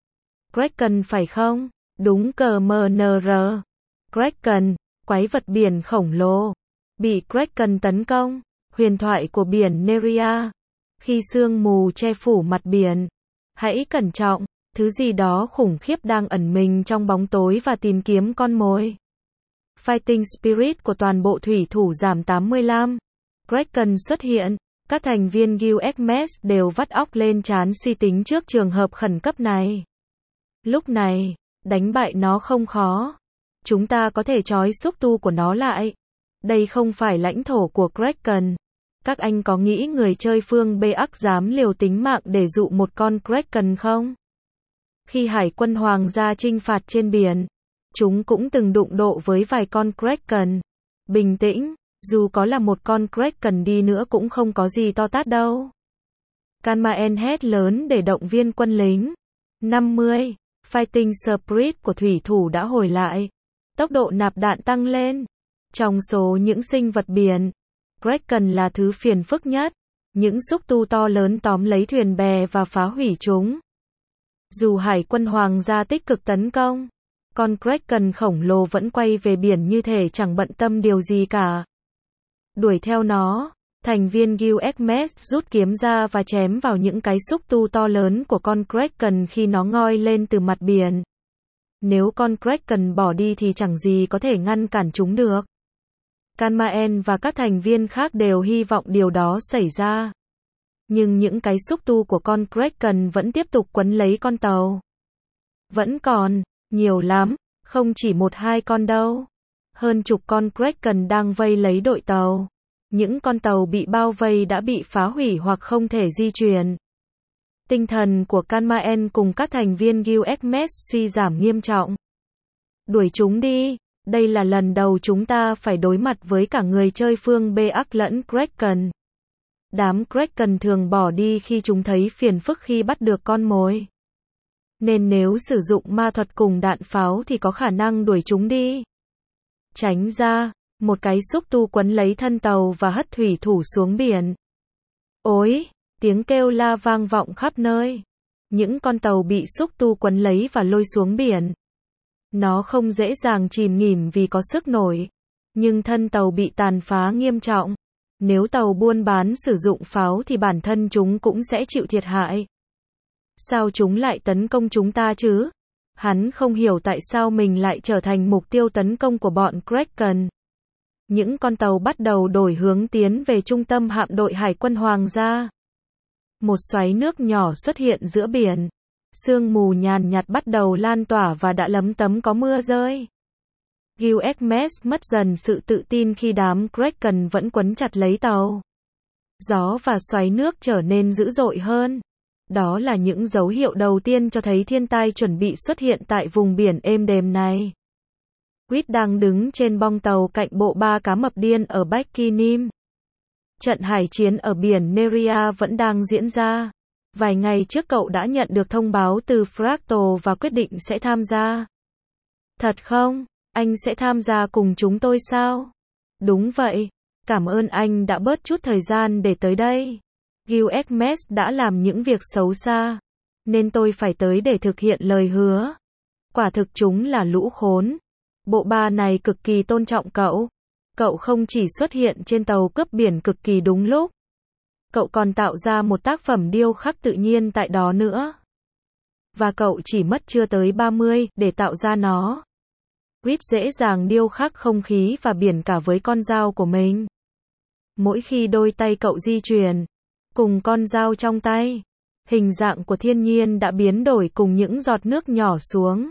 Kraken phải không? Đúng CMNR. Kraken, quái vật biển khổng lồ. Bị Kraken tấn công. Huyền thoại của biển Neria. Khi sương mù che phủ mặt biển, hãy cẩn trọng, thứ gì đó khủng khiếp đang ẩn mình trong bóng tối và tìm kiếm con mồi. Fighting Spirit của toàn bộ thủy thủ giảm 85. Kraken xuất hiện. Các thành viên Guild Hermes đều vắt óc lên trán suy tính trước trường hợp khẩn cấp này. Lúc này, đánh bại nó không khó. Chúng ta có thể trói xúc tu của nó lại. Đây không phải lãnh thổ của Kraken. Các anh có nghĩ người chơi phương B ác dám liều tính mạng để dụ một con Kraken không? Khi hải quân hoàng gia chinh phạt trên biển, chúng cũng từng đụng độ với vài con Kraken. Bình tĩnh, dù có là một con Kraken đi nữa cũng không có gì to tát đâu. Kanmaen hét lớn để động viên quân lính. 50. Fighting Spirit của thủy thủ đã hồi lại. Tốc độ nạp đạn tăng lên. Trong số những sinh vật biển, Kraken là thứ phiền phức nhất. Những xúc tu to lớn tóm lấy thuyền bè và phá hủy chúng. Dù hải quân hoàng gia tích cực tấn công, con Kraken khổng lồ vẫn quay về biển như thể chẳng bận tâm điều gì cả. Đuổi theo nó, thành viên Guild Hermes rút kiếm ra và chém vào những cái xúc tu to lớn của con Kraken khi nó ngoi lên từ mặt biển. Nếu con Kraken bỏ đi thì chẳng gì có thể ngăn cản chúng được. Kanmaen và các thành viên khác đều hy vọng điều đó xảy ra. Nhưng những cái xúc tu của con Kraken vẫn tiếp tục quấn lấy con tàu. Vẫn còn, nhiều lắm, không chỉ một hai con đâu. Hơn chục con Kraken đang vây lấy đội tàu. Những con tàu bị bao vây đã bị phá hủy hoặc không thể di chuyển. Tinh thần của Kanmaen cùng các thành viên Guild Hermes suy giảm nghiêm trọng. Đuổi chúng đi. Đây là lần đầu chúng ta phải đối mặt với cả người chơi phương B ác lẫn Kraken. Đám Kraken thường bỏ đi khi chúng thấy phiền phức khi bắt được con mồi. Nên nếu sử dụng ma thuật cùng đạn pháo thì có khả năng đuổi chúng đi. Tránh ra, một cái xúc tu quấn lấy thân tàu và hất thủy thủ xuống biển. Ối, tiếng kêu la vang vọng khắp nơi. Những con tàu bị xúc tu quấn lấy và lôi xuống biển. Nó không dễ dàng chìm nghỉm vì có sức nổi. Nhưng thân tàu bị tàn phá nghiêm trọng. Nếu tàu buôn bán sử dụng pháo thì bản thân chúng cũng sẽ chịu thiệt hại. Sao chúng lại tấn công chúng ta chứ? Hắn không hiểu tại sao mình lại trở thành mục tiêu tấn công của bọn Kraken. Những con tàu bắt đầu đổi hướng tiến về trung tâm hạm đội Hải quân Hoàng gia. Một xoáy nước nhỏ xuất hiện giữa biển. Sương mù nhàn nhạt bắt đầu lan tỏa và đã lấm tấm có mưa rơi. Gilgamesh mất dần sự tự tin khi đám Kraken vẫn quấn chặt lấy tàu. Gió và xoáy nước trở nên dữ dội hơn. Đó là những dấu hiệu đầu tiên cho thấy thiên tai chuẩn bị xuất hiện tại vùng biển êm đềm này. Quýt đang đứng trên bong tàu cạnh bộ ba cá mập điên ở Bikini. Trận hải chiến ở biển Neria vẫn đang diễn ra. Vài ngày trước cậu đã nhận được thông báo từ Fractal và quyết định sẽ tham gia. Thật không? Anh sẽ tham gia cùng chúng tôi sao? Đúng vậy. Cảm ơn anh đã bớt chút thời gian để tới đây. Gilgamesh đã làm những việc xấu xa. Nên tôi phải tới để thực hiện lời hứa. Quả thực chúng là lũ khốn. Bộ ba này cực kỳ tôn trọng cậu. Cậu không chỉ xuất hiện trên tàu cướp biển cực kỳ đúng lúc. Cậu còn tạo ra một tác phẩm điêu khắc tự nhiên tại đó nữa. Và cậu chỉ mất chưa tới 30 để tạo ra nó. Quýt dễ dàng điêu khắc không khí và biển cả với con dao của mình. Mỗi khi đôi tay cậu di chuyển, cùng con dao trong tay, hình dạng của thiên nhiên đã biến đổi cùng những giọt nước nhỏ xuống.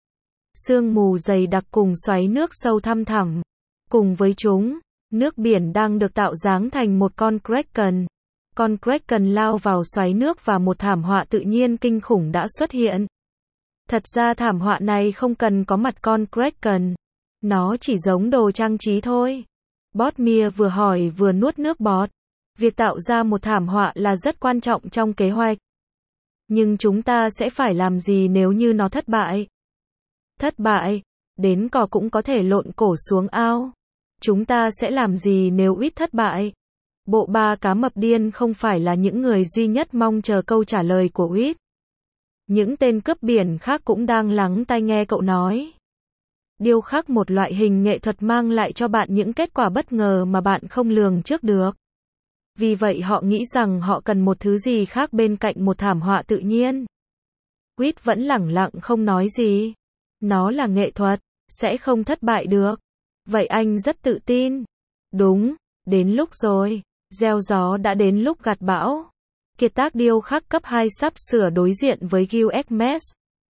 Sương mù dày đặc cùng xoáy nước sâu thăm thẳm. Cùng với chúng, nước biển đang được tạo dáng thành một con Kraken. Con Kraken lao vào xoáy nước và một thảm họa tự nhiên kinh khủng đã xuất hiện. Thật ra thảm họa này không cần có mặt con Kraken. Nó chỉ giống đồ trang trí thôi. Botmir vừa hỏi vừa nuốt nước bọt. Việc tạo ra một thảm họa là rất quan trọng trong kế hoạch. Nhưng chúng ta sẽ phải làm gì nếu như nó thất bại? Thất bại, đến cò cũng có thể lộn cổ xuống ao. Chúng ta sẽ làm gì nếu Quýt thất bại? Bộ ba cá mập điên không phải là những người duy nhất mong chờ câu trả lời của Quýt. Những tên cướp biển khác cũng đang lắng tai nghe cậu nói. Điêu khắc một loại hình nghệ thuật mang lại cho bạn những kết quả bất ngờ mà bạn không lường trước được. Vì vậy họ nghĩ rằng họ cần một thứ gì khác bên cạnh một thảm họa tự nhiên. Quýt vẫn lẳng lặng không nói gì. Nó là nghệ thuật, sẽ không thất bại được. Vậy anh rất tự tin. Đúng, đến lúc rồi. Gieo gió đã đến lúc gặt bão. Kiệt tác điêu khắc cấp 2 sắp sửa đối diện với Gilgamesh.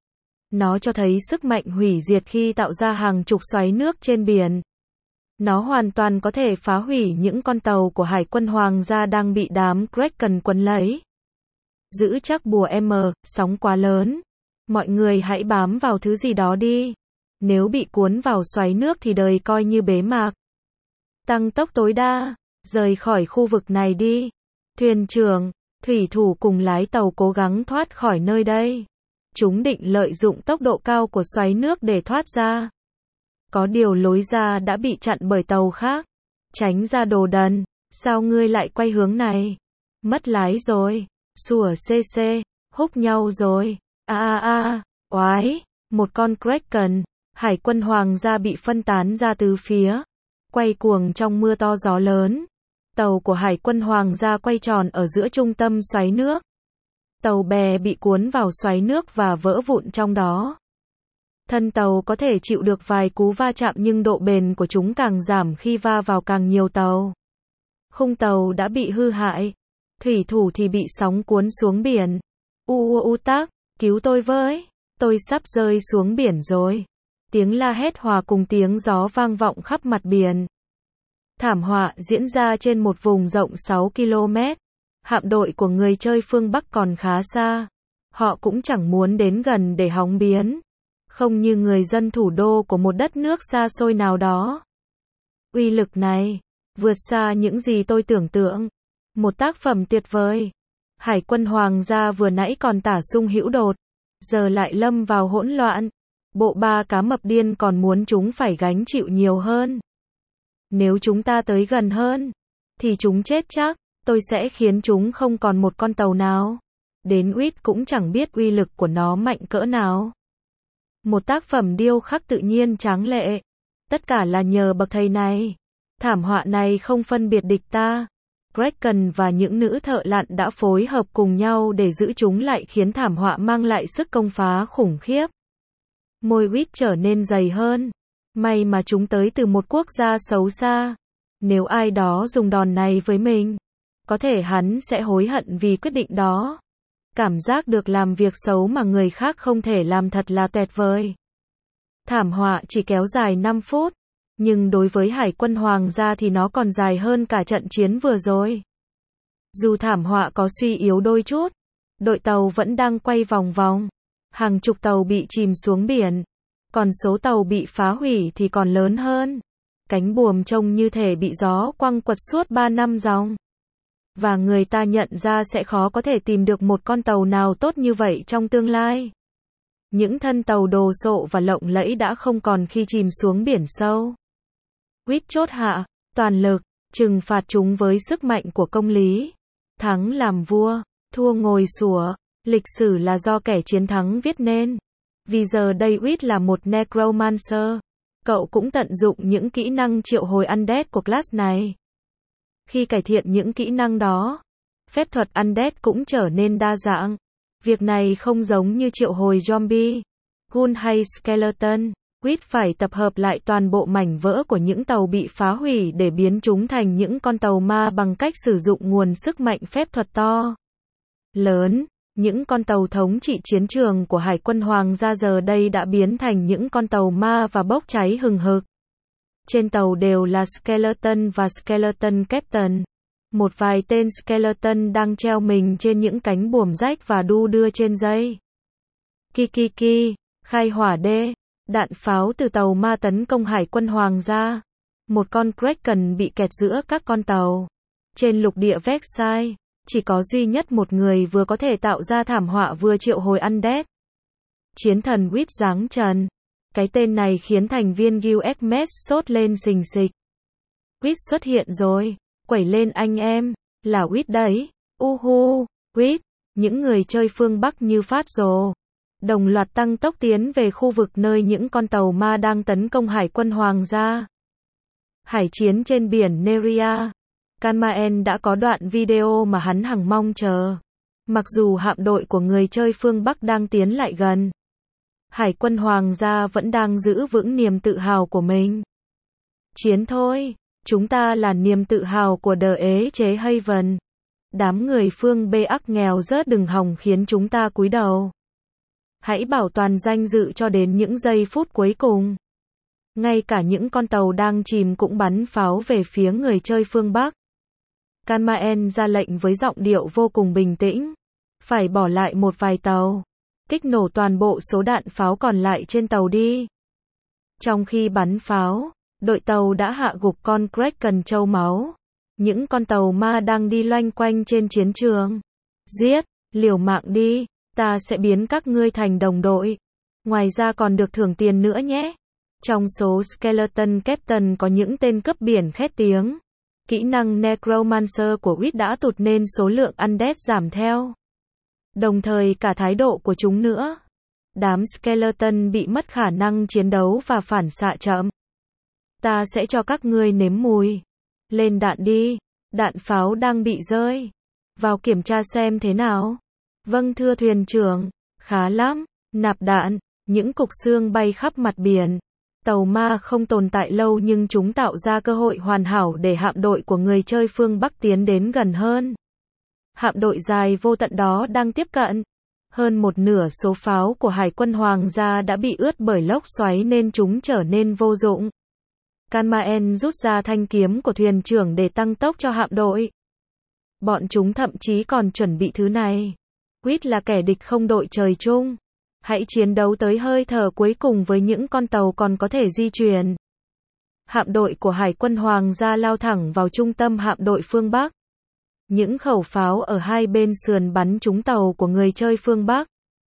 Nó cho thấy sức mạnh hủy diệt khi tạo ra hàng chục xoáy nước trên biển. Nó hoàn toàn có thể phá hủy những con tàu của Hải quân Hoàng gia đang bị đám Kraken quấn lấy. Giữ chắc bùa M, sóng quá lớn. Mọi người hãy bám vào thứ gì đó đi. Nếu bị cuốn vào xoáy nước thì đời coi như bế mạc. Tăng tốc tối đa, rời khỏi khu vực này đi. Thuyền trưởng, thủy thủ cùng lái tàu cố gắng thoát khỏi nơi đây. Chúng định lợi dụng tốc độ cao của xoáy nước để thoát ra. Có điều lối ra đã bị chặn bởi tàu khác. Tránh ra đồ đần, sao ngươi lại quay hướng này? Mất lái rồi, sủa cc, húc nhau rồi. Oái, một con Kraken, Hải quân Hoàng gia bị phân tán ra từ phía. Quay cuồng trong mưa to gió lớn. Tàu của Hải quân Hoàng gia quay tròn ở giữa trung tâm xoáy nước. Tàu bè bị cuốn vào xoáy nước và vỡ vụn trong đó. Thân tàu có thể chịu được vài cú va chạm nhưng độ bền của chúng càng giảm khi va vào càng nhiều tàu. Khung tàu đã bị hư hại. Thủy thủ thì bị sóng cuốn xuống biển. Tác, cứu tôi với. Tôi sắp rơi xuống biển rồi. Tiếng la hét hòa cùng tiếng gió vang vọng khắp mặt biển. Thảm họa diễn ra trên một vùng rộng 6 km. Hạm đội của người chơi phương Bắc còn khá xa. Họ cũng chẳng muốn đến gần để hóng biến. Không như người dân thủ đô của một đất nước xa xôi nào đó. Uy lực này vượt xa những gì tôi tưởng tượng. Một tác phẩm tuyệt vời. Hải quân Hoàng gia vừa nãy còn tả sung hữu đột. giờ lại lâm vào hỗn loạn. Bộ ba cá mập điên còn muốn chúng phải gánh chịu nhiều hơn. Nếu chúng ta tới gần hơn, thì chúng chết chắc. Tôi sẽ khiến chúng không còn một con tàu nào. Đến Uýt cũng chẳng biết uy lực của nó mạnh cỡ nào. Một tác phẩm điêu khắc tự nhiên tráng lệ. Tất cả là nhờ bậc thầy này. Thảm họa này không phân biệt địch ta. Kraken và những nữ thợ lặn đã phối hợp cùng nhau để giữ chúng lại, khiến thảm họa mang lại sức công phá khủng khiếp. Môi Uýt trở nên dày hơn. May mà chúng tới từ một quốc gia xấu xa. Nếu ai đó dùng đòn này với mình, có thể hắn sẽ hối hận vì quyết định đó. Cảm giác được làm việc xấu mà người khác không thể làm thật là tuyệt vời. Thảm họa chỉ kéo dài 5 phút. Nhưng đối với Hải quân Hoàng gia thì nó còn dài hơn cả trận chiến vừa rồi. Dù thảm họa có suy yếu đôi chút, đội tàu vẫn đang quay vòng vòng. Hàng chục tàu bị chìm xuống biển. Còn số tàu bị phá hủy thì còn lớn hơn. Cánh buồm trông như thể bị gió quăng quật suốt 3 năm dòng. Và người ta nhận ra sẽ khó có thể tìm được một con tàu nào tốt như vậy trong tương lai. Những thân tàu đồ sộ và lộng lẫy đã không còn khi chìm xuống biển sâu. Uýt chốt hạ, toàn lực, trừng phạt chúng với sức mạnh của công lý. Thắng làm vua, thua ngồi sủa. Lịch sử là do kẻ chiến thắng viết nên. Vì giờ đây Uýt là một necromancer. Cậu cũng tận dụng những kỹ năng triệu hồi undead của class này. Khi cải thiện những kỹ năng đó, phép thuật undead cũng trở nên đa dạng. Việc này không giống như triệu hồi zombie, ghoul hay skeleton. Uýt phải tập hợp lại toàn bộ mảnh vỡ của những tàu bị phá hủy để biến chúng thành những con tàu ma bằng cách sử dụng nguồn sức mạnh phép thuật to lớn. Những con tàu thống trị chiến trường của Hải quân Hoàng gia giờ đây đã biến thành những con tàu ma và bốc cháy hừng hực. Trên tàu đều là skeleton và skeleton captain. Một vài tên skeleton đang treo mình trên những cánh buồm rách và đu đưa trên dây. Kikiki, khai hỏa đê. Đạn pháo từ tàu ma tấn công Hải quân Hoàng gia. Một con Kraken bị kẹt giữa các con tàu. Trên lục địa Vexai, chỉ có duy nhất một người vừa có thể tạo ra thảm họa vừa triệu hồi undead. Chiến thần Uýt giáng trần. Cái tên này khiến thành viên Guild Xmas sốt lên xình xịch. Uýt xuất hiện rồi. Quẩy lên anh em. Là Uýt đấy. Uhu. Uýt. Những người chơi phương Bắc như phát rồ. Đồng loạt tăng tốc tiến về khu vực nơi những con tàu ma đang tấn công Hải quân Hoàng gia. Hải chiến trên biển Neria. Kanmaen đã có đoạn video mà hắn hằng mong chờ. Mặc dù hạm đội của người chơi phương Bắc đang tiến lại gần, Hải quân Hoàng gia vẫn đang giữ vững niềm tự hào của mình. Chiến thôi, chúng ta là niềm tự hào của đờ ế chế Haven. Đám người phương Bê ắc nghèo rớt đừng hòng khiến chúng ta cúi đầu. Hãy bảo toàn danh dự cho đến những giây phút cuối cùng. Ngay cả những con tàu đang chìm cũng bắn pháo về phía người chơi phương Bắc. Kanmaen ra lệnh với giọng điệu vô cùng bình tĩnh. Phải bỏ lại một vài tàu. Kích nổ toàn bộ số đạn pháo còn lại trên tàu đi. Trong khi bắn pháo, đội tàu đã hạ gục con Kraken trâu máu. Những con tàu ma đang đi loanh quanh trên chiến trường. Giết, liều mạng đi, ta sẽ biến các ngươi thành đồng đội. Ngoài ra còn được thưởng tiền nữa nhé. Trong số Skeleton Captain có những tên cướp biển khét tiếng. Kỹ năng Necromancer của Uýt đã tụt nên số lượng undead giảm theo. Đồng thời cả thái độ của chúng nữa. Đám Skeleton bị mất khả năng chiến đấu và phản xạ chậm. Ta sẽ cho các ngươi nếm mùi. Lên đạn đi. Đạn pháo đang bị rơi. Vào kiểm tra xem thế nào. Vâng thưa thuyền trưởng. Khá lắm. Nạp đạn. Những cục xương bay khắp mặt biển. Tàu ma không tồn tại lâu nhưng chúng tạo ra cơ hội hoàn hảo để hạm đội của người chơi phương Bắc tiến đến gần hơn. Hạm đội dài vô tận đó đang tiếp cận. Hơn một nửa số pháo của Hải quân Hoàng gia đã bị ướt bởi lốc xoáy nên chúng trở nên vô dụng. Kanmaen rút ra thanh kiếm của thuyền trưởng để tăng tốc cho hạm đội. Bọn chúng thậm chí còn chuẩn bị thứ này. Uýt là kẻ địch không đội trời chung. Hãy chiến đấu tới hơi thở cuối cùng với những con tàu còn có thể di chuyển. Hạm đội của Hải quân Hoàng gia lao thẳng vào trung tâm hạm đội phương Bắc. Những khẩu pháo ở hai bên sườn bắn trúng tàu của người chơi phương Bắc.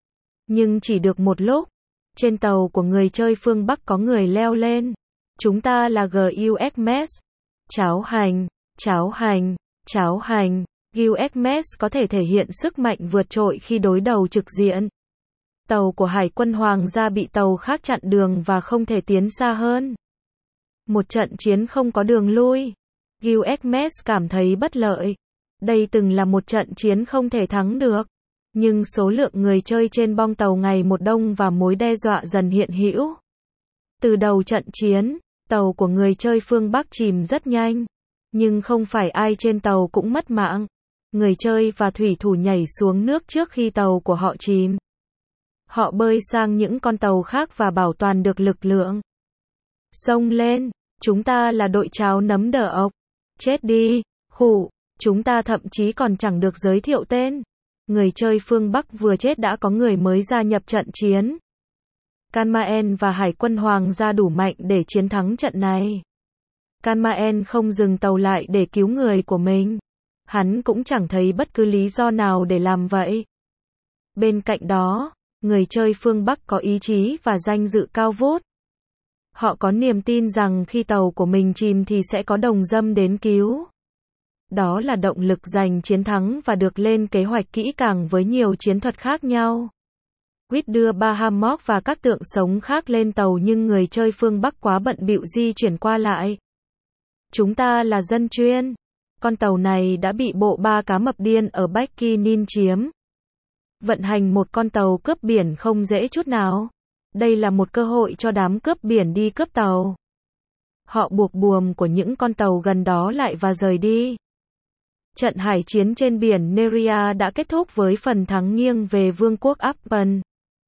Nhưng chỉ được một lúc, trên tàu của người chơi phương Bắc có người leo lên. Chúng ta là GUSMS. Cháo hành, cháo hành, cháo hành. GUSMS có thể thể hiện sức mạnh vượt trội khi đối đầu trực diện. Tàu của Hải quân Hoàng gia bị tàu khác chặn đường và không thể tiến xa hơn. Một trận chiến không có đường lui. GUSMS cảm thấy bất lợi. Đây từng là một trận chiến không thể thắng được. Nhưng số lượng người chơi trên bong tàu ngày một đông và mối đe dọa dần hiện hữu. Từ đầu trận chiến, tàu của người chơi phương Bắc chìm rất nhanh. Nhưng không phải ai trên tàu cũng mất mạng. Người chơi và thủy thủ nhảy xuống nước trước khi tàu của họ chìm. Họ bơi sang những con tàu khác và bảo toàn được lực lượng. Xông lên, chúng ta là đội cháo nấm đờ ộc. Chết đi, khụ, chúng ta thậm chí còn chẳng được giới thiệu tên. Người chơi phương Bắc vừa chết đã có người mới gia nhập trận chiến. Kanmaen và Hải quân Hoàng gia đủ mạnh để chiến thắng trận này. Kanmaen không dừng tàu lại để cứu người của mình. Hắn cũng chẳng thấy bất cứ lý do nào để làm vậy. Bên cạnh đó, người chơi phương Bắc có ý chí và danh dự cao vút. Họ có niềm tin rằng khi tàu của mình chìm thì sẽ có đồng dâm đến cứu. Đó là động lực giành chiến thắng và được lên kế hoạch kỹ càng với nhiều chiến thuật khác nhau. Quýt đưa Bahamok và các tượng sống khác lên tàu nhưng người chơi phương Bắc quá bận bịu di chuyển qua lại. Chúng ta là dân chuyên. Con tàu này đã bị bộ ba cá mập điên ở Bikinin chiếm. Vận hành một con tàu cướp biển không dễ chút nào. Đây là một cơ hội cho đám cướp biển đi cướp tàu. Họ buộc buồm của những con tàu gần đó lại và rời đi. Trận hải chiến trên biển Neria đã kết thúc với phần thắng nghiêng về Vương quốc Appen.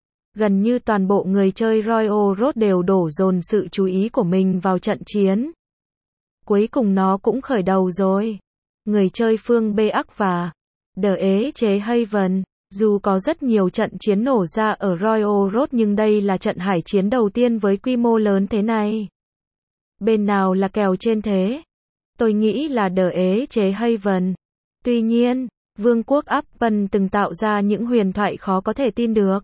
Gần như toàn bộ người chơi Royal Road đều đổ dồn sự chú ý của mình vào trận chiến. Cuối cùng nó cũng khởi đầu rồi. Người chơi phương Bắc và The ế chế Haven. Dù có rất nhiều trận chiến nổ ra ở Royal Road nhưng đây là trận hải chiến đầu tiên với quy mô lớn thế này. Bên nào là kèo trên thế? Tôi nghĩ là The ế chế Haven. Tuy nhiên, Vương quốc Appen từng tạo ra những huyền thoại khó có thể tin được.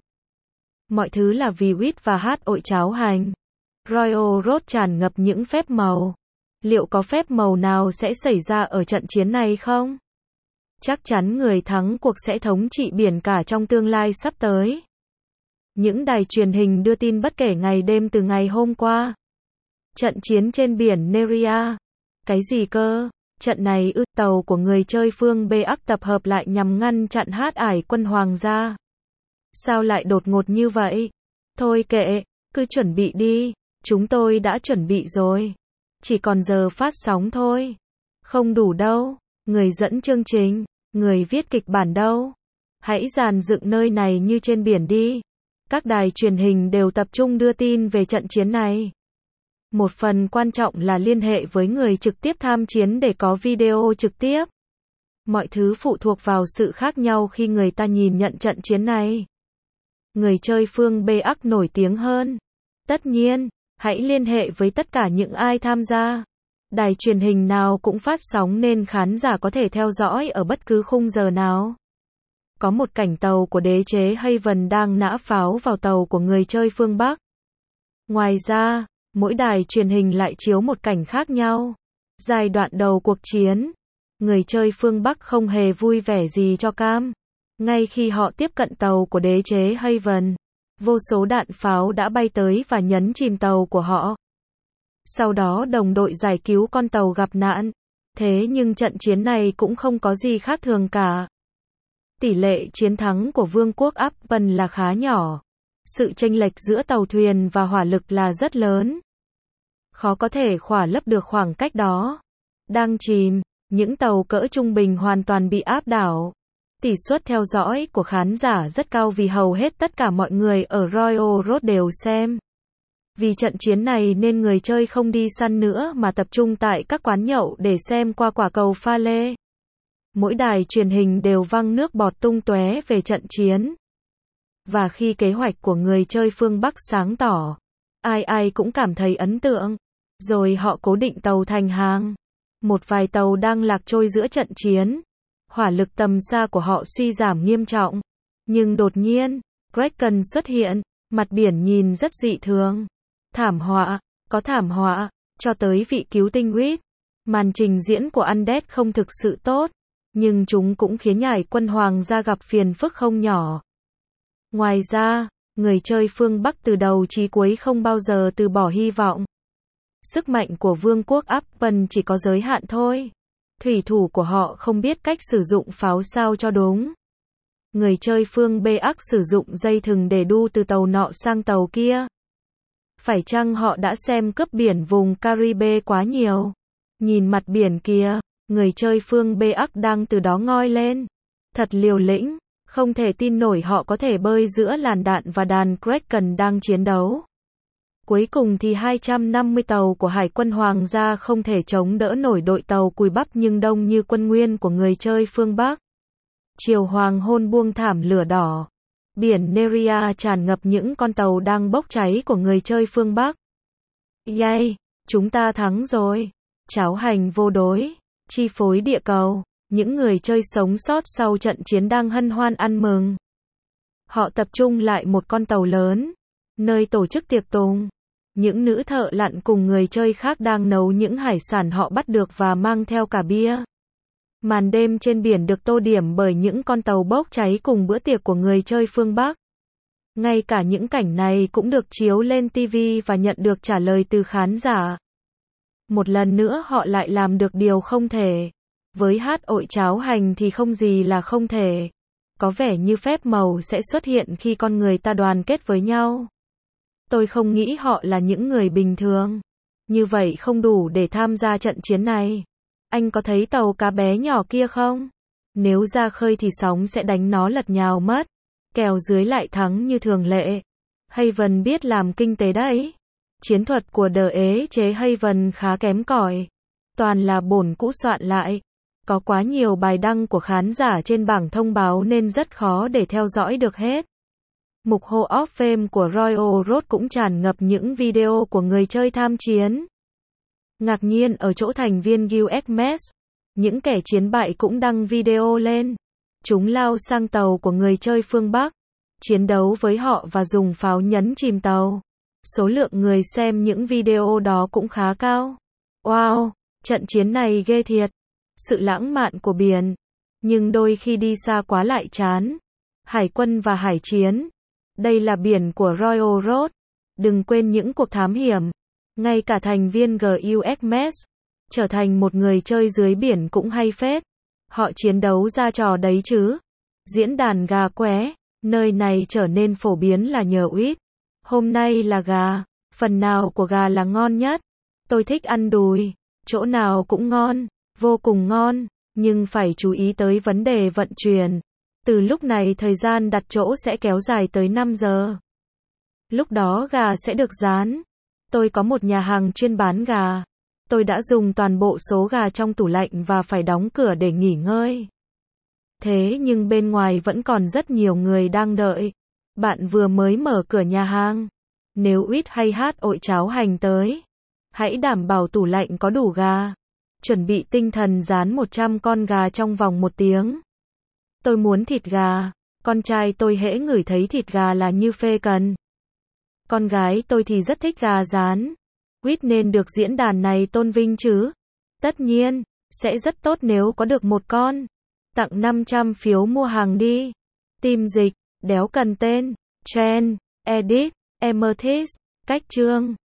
Mọi thứ là vì wheat và hát ội cháo hành. Royal Road tràn ngập những phép màu. Liệu có phép màu nào sẽ xảy ra ở trận chiến này không? Chắc chắn người thắng cuộc sẽ thống trị biển cả trong tương lai sắp tới. Những đài truyền hình đưa tin bất kể ngày đêm từ ngày hôm qua. Trận chiến trên biển Neria. Cái gì cơ? Trận này tàu của người chơi phương Bắc tập hợp lại nhằm ngăn chặn Hải quân Hoàng gia. Sao lại đột ngột như vậy? Thôi kệ, cứ chuẩn bị đi. Chúng tôi đã chuẩn bị rồi. Chỉ còn giờ phát sóng thôi. Không đủ đâu. Người dẫn chương trình, người viết kịch bản đâu? Hãy dàn dựng nơi này như trên biển đi. Các đài truyền hình đều tập trung đưa tin về trận chiến này. Một phần quan trọng là liên hệ với người trực tiếp tham chiến để có video trực tiếp. Mọi thứ phụ thuộc vào sự khác nhau khi người ta nhìn nhận trận chiến này. Người chơi phương Bắc nổi tiếng hơn. Tất nhiên, hãy liên hệ với tất cả những ai tham gia. Đài truyền hình nào cũng phát sóng nên khán giả có thể theo dõi ở bất cứ khung giờ nào. Có một cảnh tàu của đế chế Haven đang nã pháo vào tàu của người chơi phương Bắc. Ngoài ra, mỗi đài truyền hình lại chiếu một cảnh khác nhau. Giai đoạn đầu cuộc chiến, người chơi phương Bắc không hề vui vẻ gì cho cam. Ngay khi họ tiếp cận tàu của đế chế Haven, vô số đạn pháo đã bay tới và nhấn chìm tàu của họ. Sau đó đồng đội giải cứu con tàu gặp nạn. Thế nhưng trận chiến này cũng không có gì khác thường cả. Tỷ lệ chiến thắng của Vương quốc Appen là khá nhỏ. Sự chênh lệch giữa tàu thuyền và hỏa lực là rất lớn. Khó có thể khỏa lấp được khoảng cách đó. Đang chìm, những tàu cỡ trung bình hoàn toàn bị áp đảo. Tỷ suất theo dõi của khán giả rất cao vì hầu hết tất cả mọi người ở Royal Road đều xem. Vì trận chiến này nên người chơi không đi săn nữa mà tập trung tại các quán nhậu để xem qua quả cầu pha lê. Mỗi đài truyền hình đều văng nước bọt tung tóe về trận chiến. Và khi kế hoạch của người chơi phương Bắc sáng tỏ, ai cũng cảm thấy ấn tượng. Rồi họ cố định tàu thành hàng. Một vài tàu đang lạc trôi giữa trận chiến. Hỏa lực tầm xa của họ suy giảm nghiêm trọng. Nhưng đột nhiên, Kraken xuất hiện, mặt biển nhìn rất dị thường. Thảm họa, có thảm họa, cho tới vị cứu tinh Reed. Màn trình diễn của Undead không thực sự tốt, nhưng chúng cũng khiến Hải quân Hoàng gia gặp phiền phức không nhỏ. Ngoài ra, người chơi phương Bắc từ đầu chí cuối không bao giờ từ bỏ hy vọng. Sức mạnh của vương quốc Appen chỉ có giới hạn thôi. Thủy thủ của họ không biết cách sử dụng pháo sao cho đúng. Người chơi phương Bắc sử dụng dây thừng để đu từ tàu nọ sang tàu kia. Phải chăng họ đã xem cướp biển vùng Caribe quá nhiều? Nhìn mặt biển kia, người chơi phương Bắc đang từ đó ngoi lên. Thật liều lĩnh, không thể tin nổi họ có thể bơi giữa làn đạn và đàn Kraken đang chiến đấu. Cuối cùng thì 250 tàu của Hải quân Hoàng gia không thể chống đỡ nổi đội tàu cùi bắp nhưng đông như quân nguyên của người chơi phương Bắc. Chiều hoàng hôn buông thảm lửa đỏ. Biển Neria tràn ngập những con tàu đang bốc cháy của người chơi phương Bắc. Yay, chúng ta thắng rồi. Cháo hành vô đối, chi phối địa cầu. Những người chơi sống sót sau trận chiến đang hân hoan ăn mừng. Họ tập trung lại một con tàu lớn, nơi tổ chức tiệc tùng. Những nữ thợ lặn cùng người chơi khác đang nấu những hải sản họ bắt được và mang theo cả bia. Màn đêm trên biển được tô điểm bởi những con tàu bốc cháy cùng bữa tiệc của người chơi phương Bắc. Ngay cả những cảnh này cũng được chiếu lên TV và nhận được trả lời từ khán giả. Một lần nữa họ lại làm được điều không thể. Với hát ội cháo hành thì không gì là không thể. Có vẻ như phép màu sẽ xuất hiện khi con người ta đoàn kết với nhau. Tôi không nghĩ họ là những người bình thường. Như vậy không đủ để tham gia trận chiến này. Anh có thấy tàu cá bé nhỏ kia không? Nếu ra khơi thì sóng sẽ đánh nó lật nhào mất. Kèo dưới lại thắng như thường lệ. Haven biết làm kinh tế đấy. Chiến thuật của đế chế Haven khá kém cỏi. Toàn là bổn cũ soạn lại. Có quá nhiều bài đăng của khán giả trên bảng thông báo nên rất khó để theo dõi được hết. Mục Hall of Fame của Royal Road cũng tràn ngập những video của người chơi tham chiến. Ngạc nhiên ở chỗ thành viên US Mess, những kẻ chiến bại cũng đăng video lên. Chúng lao sang tàu của người chơi phương Bắc, chiến đấu với họ và dùng pháo nhấn chìm tàu. Số lượng người xem những video đó cũng khá cao. Wow, trận chiến này ghê thiệt. Sự lãng mạn của biển, nhưng đôi khi đi xa quá lại chán. Hải quân và hải chiến. Đây là biển của Royal Road. Đừng quên những cuộc thám hiểm. Ngay cả thành viên GUS Mess trở thành một người chơi dưới biển cũng hay phết. Họ chiến đấu ra trò đấy chứ. Diễn đàn gà qué, nơi này trở nên phổ biến là nhờ Uýt. Hôm nay là gà. Phần nào của gà là ngon nhất? Tôi thích ăn đùi. Chỗ nào cũng ngon. Vô cùng ngon. Nhưng phải chú ý tới vấn đề vận chuyển. Từ lúc này thời gian đặt chỗ sẽ kéo dài tới 5 giờ. Lúc đó gà sẽ được rán. Tôi có một nhà hàng chuyên bán gà. Tôi đã dùng toàn bộ số gà trong tủ lạnh và phải đóng cửa để nghỉ ngơi. Thế nhưng bên ngoài vẫn còn rất nhiều người đang đợi. Bạn vừa mới mở cửa nhà hàng. Nếu Uýt hay hát ội cháo hành tới, hãy đảm bảo tủ lạnh có đủ gà. Chuẩn bị tinh thần rán 100 con gà trong vòng 1 tiếng. Tôi muốn thịt gà. Con trai tôi hễ ngửi thấy thịt gà là như phê cần. Con gái tôi thì rất thích gà rán. Uýt nên được diễn đàn này tôn vinh chứ. Tất nhiên, sẽ rất tốt nếu có được một con. Tặng 500 phiếu mua hàng đi. Team dịch, đéo cần tên. Trend, edit, Amethyst, cách chương.